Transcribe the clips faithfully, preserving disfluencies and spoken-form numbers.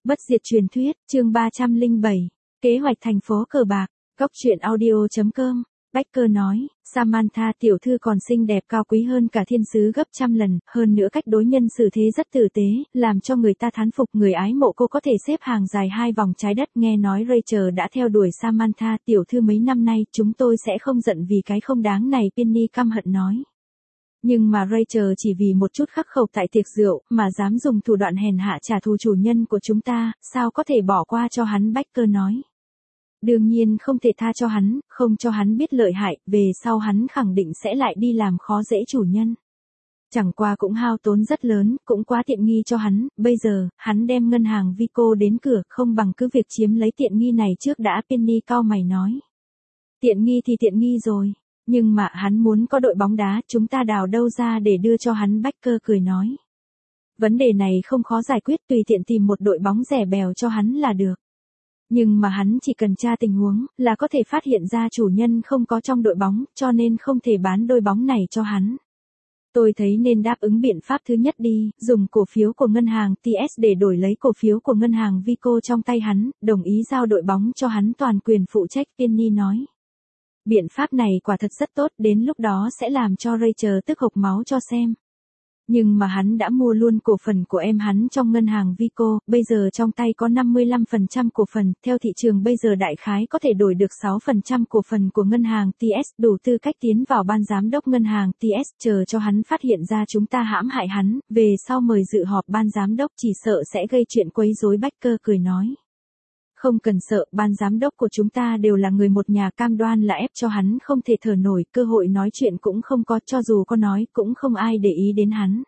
Bất diệt truyền thuyết, chương ba trăm lẻ bảy. Kế hoạch thành phố cờ bạc. Góc truyện audio chấm com. Becker nói, Samantha tiểu thư còn xinh đẹp cao quý hơn cả thiên sứ gấp trăm lần, hơn nữa cách đối nhân xử thế rất tử tế, làm cho người ta thán phục, người ái mộ cô có thể xếp hàng dài hai vòng trái đất. Nghe nói Rachel đã theo đuổi Samantha tiểu thư mấy năm nay, chúng tôi sẽ không giận vì cái không đáng này, Penny căm hận nói. Nhưng mà Rachel chỉ vì một chút khắc khẩu tại tiệc rượu, mà dám dùng thủ đoạn hèn hạ trả thù chủ nhân của chúng ta, sao có thể bỏ qua cho hắn, Becker nói. Đương nhiên không thể tha cho hắn, không cho hắn biết lợi hại, về sau hắn khẳng định sẽ lại đi làm khó dễ chủ nhân. Chẳng qua cũng hao tốn rất lớn, cũng quá tiện nghi cho hắn, bây giờ, hắn đem ngân hàng Vico đến cửa, không bằng cứ việc chiếm lấy tiện nghi này trước đã, Penny cau mày nói. Tiện nghi thì tiện nghi rồi. Nhưng mà hắn muốn có đội bóng đá, chúng ta đào đâu ra để đưa cho hắn, Becker cười nói. Vấn đề này không khó giải quyết, tùy tiện tìm một đội bóng rẻ bèo cho hắn là được. Nhưng mà hắn chỉ cần tra tình huống, là có thể phát hiện ra chủ nhân không có trong đội bóng, cho nên không thể bán đôi bóng này cho hắn. Tôi thấy nên đáp ứng biện pháp thứ nhất đi, dùng cổ phiếu của ngân hàng tê ét để đổi lấy cổ phiếu của ngân hàng Vico trong tay hắn, đồng ý giao đội bóng cho hắn toàn quyền phụ trách, Penny nói. Biện pháp này quả thật rất tốt, đến lúc đó sẽ làm cho Rachel tức hộc máu cho xem. Nhưng mà hắn đã mua luôn cổ phần của em hắn trong ngân hàng Vico, bây giờ trong tay có năm mươi lăm phần trăm cổ phần, theo thị trường bây giờ đại khái có thể đổi được sáu phần trăm cổ phần của ngân hàng tê ét, đủ tư cách tiến vào ban giám đốc ngân hàng tê ét, chờ cho hắn phát hiện ra chúng ta hãm hại hắn, về sau mời dự họp ban giám đốc chỉ sợ sẽ gây chuyện quấy rối, Becker cười nói. Không cần sợ, ban giám đốc của chúng ta đều là người một nhà, cam đoan là ép cho hắn không thể thở nổi, cơ hội nói chuyện cũng không có, cho dù có nói cũng không ai để ý đến hắn.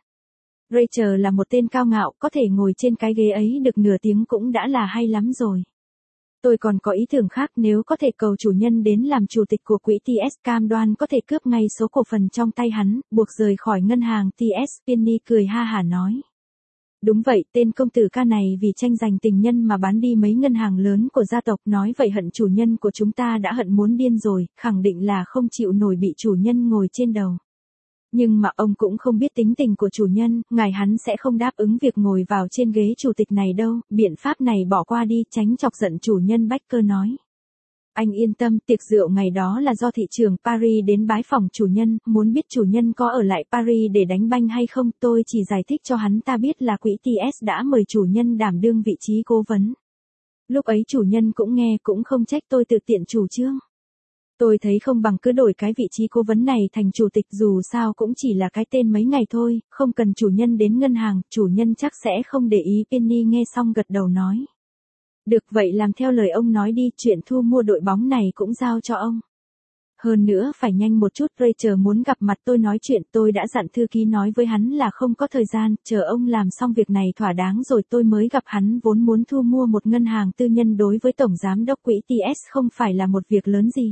Rachel là một tên cao ngạo, có thể ngồi trên cái ghế ấy được nửa tiếng cũng đã là hay lắm rồi. Tôi còn có ý tưởng khác, nếu có thể cầu chủ nhân đến làm chủ tịch của quỹ tê ét, cam đoan có thể cướp ngay số cổ phần trong tay hắn, buộc rời khỏi ngân hàng tê ét, Penny cười ha hả nói. Đúng vậy, tên công tử ca này vì tranh giành tình nhân mà bán đi mấy ngân hàng lớn của gia tộc, nói vậy hận chủ nhân của chúng ta đã hận muốn điên rồi, khẳng định là không chịu nổi bị chủ nhân ngồi trên đầu. Nhưng mà ông cũng không biết tính tình của chủ nhân, ngài hắn sẽ không đáp ứng việc ngồi vào trên ghế chủ tịch này đâu, biện pháp này bỏ qua đi, tránh chọc giận chủ nhân, Becker nói. Anh yên tâm, tiệc rượu ngày đó là do thị trường Paris đến bái phỏng chủ nhân, muốn biết chủ nhân có ở lại Paris để đánh banh hay không, tôi chỉ giải thích cho hắn ta biết là quỹ tê ét đã mời chủ nhân đảm đương vị trí cố vấn. Lúc ấy chủ nhân cũng nghe, cũng không trách tôi tự tiện chủ trương. Tôi thấy không bằng cứ đổi cái vị trí cố vấn này thành chủ tịch, dù sao cũng chỉ là cái tên mấy ngày thôi, không cần chủ nhân đến ngân hàng, chủ nhân chắc sẽ không để ý, Penny nghe xong gật đầu nói. Được vậy làm theo lời ông nói đi, chuyện thu mua đội bóng này cũng giao cho ông. Hơn nữa phải nhanh một chút, Rachel muốn gặp mặt tôi nói chuyện, tôi đã dặn thư ký nói với hắn là không có thời gian, chờ ông làm xong việc này thỏa đáng rồi tôi mới gặp hắn, vốn muốn thu mua một ngân hàng tư nhân đối với tổng giám đốc quỹ tê ét không phải là một việc lớn gì.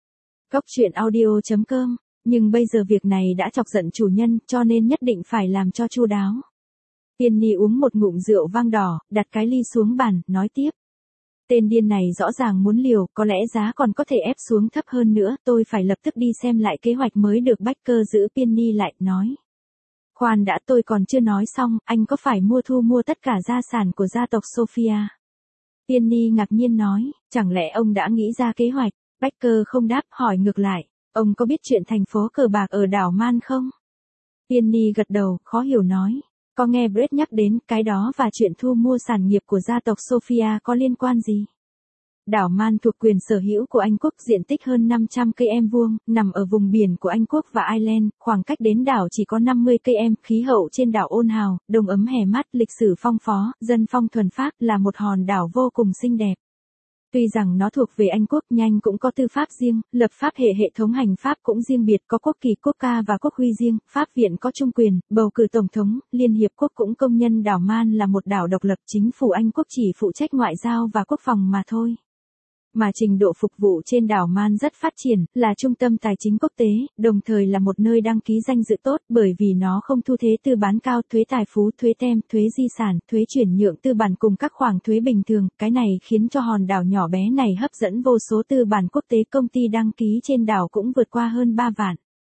Góc truyện audio chấm com, nhưng bây giờ việc này đã chọc giận chủ nhân, cho nên nhất định phải làm cho chu đáo. Penny uống một ngụm rượu vang đỏ, đặt cái ly xuống bàn, nói tiếp. Tên điên này rõ ràng muốn liều, có lẽ giá còn có thể ép xuống thấp hơn nữa, tôi phải lập tức đi xem lại kế hoạch mới được, Becker giữ Penny lại, nói. Khoan đã, tôi còn chưa nói xong, anh có phải mua thu mua tất cả gia sản của gia tộc Sophia? Penny ngạc nhiên nói, chẳng lẽ ông đã nghĩ ra kế hoạch? Becker không đáp, hỏi ngược lại, ông có biết chuyện thành phố cờ bạc ở đảo Man không? Penny gật đầu, khó hiểu nói. Có nghe Brett nhắc đến cái đó và chuyện thu mua sản nghiệp của gia tộc Sophia có liên quan gì? Đảo Man thuộc quyền sở hữu của Anh Quốc, diện tích hơn năm trăm cây em vuông, nằm ở vùng biển của Anh Quốc và Ireland, khoảng cách đến đảo chỉ có năm mươi cây em, khí hậu trên đảo ôn hào, đông ấm hè mát, lịch sử phong phó, dân phong thuần phác, là một hòn đảo vô cùng xinh đẹp. Tuy rằng nó thuộc về Anh Quốc, nhưng cũng có tư pháp riêng, lập pháp hệ hệ thống hành pháp cũng riêng biệt, có quốc kỳ, quốc ca và quốc huy riêng, pháp viện có trung quyền, bầu cử tổng thống, Liên Hiệp Quốc cũng công nhân đảo Man là một đảo độc lập, chính phủ Anh Quốc chỉ phụ trách ngoại giao và quốc phòng mà thôi. Mà trình độ phục vụ trên đảo Man rất phát triển, là trung tâm tài chính quốc tế, đồng thời là một nơi đăng ký danh dự tốt bởi vì nó không thu thuế tư bản cao, thuế tài phú, thuế tem, thuế di sản, thuế chuyển nhượng tư bản cùng các khoản thuế bình thường, cái này khiến cho hòn đảo nhỏ bé này hấp dẫn vô số tư bản quốc tế, công ty đăng ký trên đảo cũng vượt qua hơn ba vạn.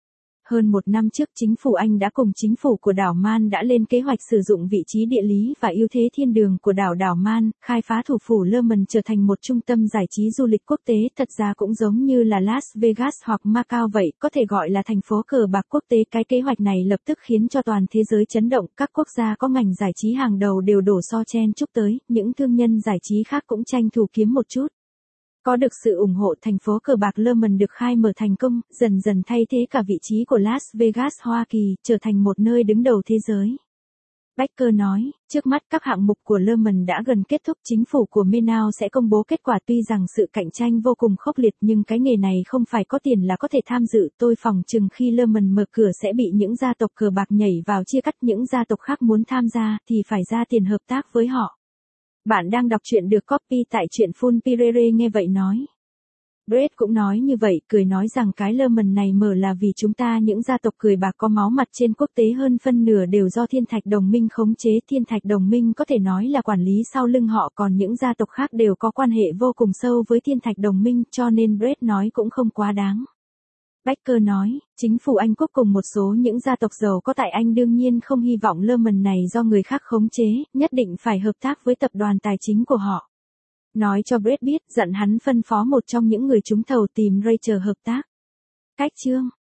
Hơn một năm trước chính phủ Anh đã cùng chính phủ của đảo Man đã lên kế hoạch sử dụng vị trí địa lý và ưu thế thiên đường của đảo đảo Man, khai phá thủ phủ Lerman trở thành một trung tâm giải trí du lịch quốc tế, thật ra cũng giống như là Las Vegas hoặc Macau vậy, có thể gọi là thành phố cờ bạc quốc tế. Cái kế hoạch này lập tức khiến cho toàn thế giới chấn động, các quốc gia có ngành giải trí hàng đầu đều đổ xô chen chúc tới, những thương nhân giải trí khác cũng tranh thủ kiếm một chút. Có được sự ủng hộ, thành phố cờ bạc Lerman được khai mở thành công, dần dần thay thế cả vị trí của Las Vegas Hoa Kỳ, trở thành một nơi đứng đầu thế giới. Baker nói, trước mắt các hạng mục của Lerman đã gần kết thúc, chính phủ của Menau sẽ công bố kết quả. Tuy rằng sự cạnh tranh vô cùng khốc liệt nhưng cái nghề này không phải có tiền là có thể tham dự. Tôi phỏng chừng khi Lerman mở cửa sẽ bị những gia tộc cờ bạc nhảy vào chia cắt, những gia tộc khác muốn tham gia thì phải ra tiền hợp tác với họ. Bạn đang đọc truyện được copy tại truyện Full Pirere. Nghe vậy nói. Brett cũng nói như vậy, cười nói rằng cái Lerman này mở là vì chúng ta những gia tộc cười bạc có máu mặt trên quốc tế hơn phân nửa đều do Thiên Thạch Đồng minh khống chế. Thiên Thạch Đồng minh có thể nói là quản lý sau lưng họ, còn những gia tộc khác đều có quan hệ vô cùng sâu với Thiên Thạch Đồng minh, cho nên Brett nói cũng không quá đáng. Baker nói, chính phủ Anh Quốc cùng một số những gia tộc giàu có tại Anh đương nhiên không hy vọng Lerman này do người khác khống chế, nhất định phải hợp tác với tập đoàn tài chính của họ. Nói cho Brett biết, dặn hắn phân phó một trong những người trúng thầu tìm Rachel hợp tác. Cách chương